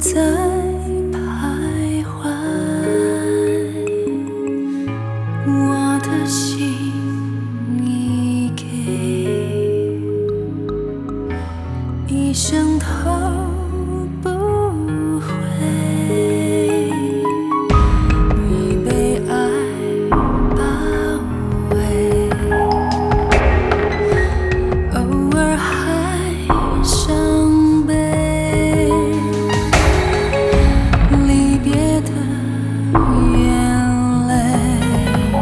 在徘徊，我的心已给，一生头不回，已被爱包围，偶尔还伤悲，离别的眼泪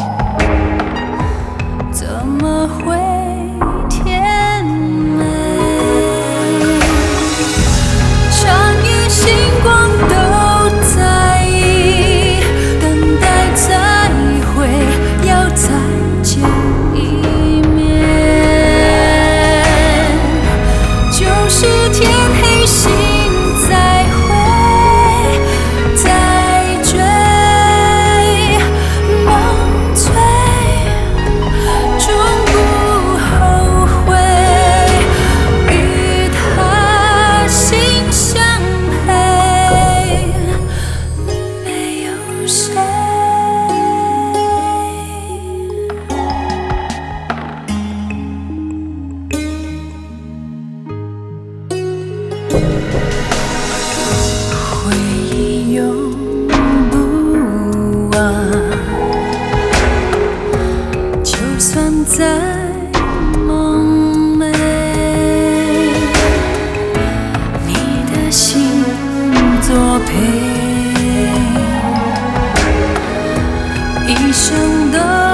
怎么会甜美？穿越星光都在意，等待再会，要再见一面。就是天黑心再会，再追，梦醉，终不后悔，与他心相陪，没有谁回忆永不忘，就算在梦寐，你的心作陪，一生都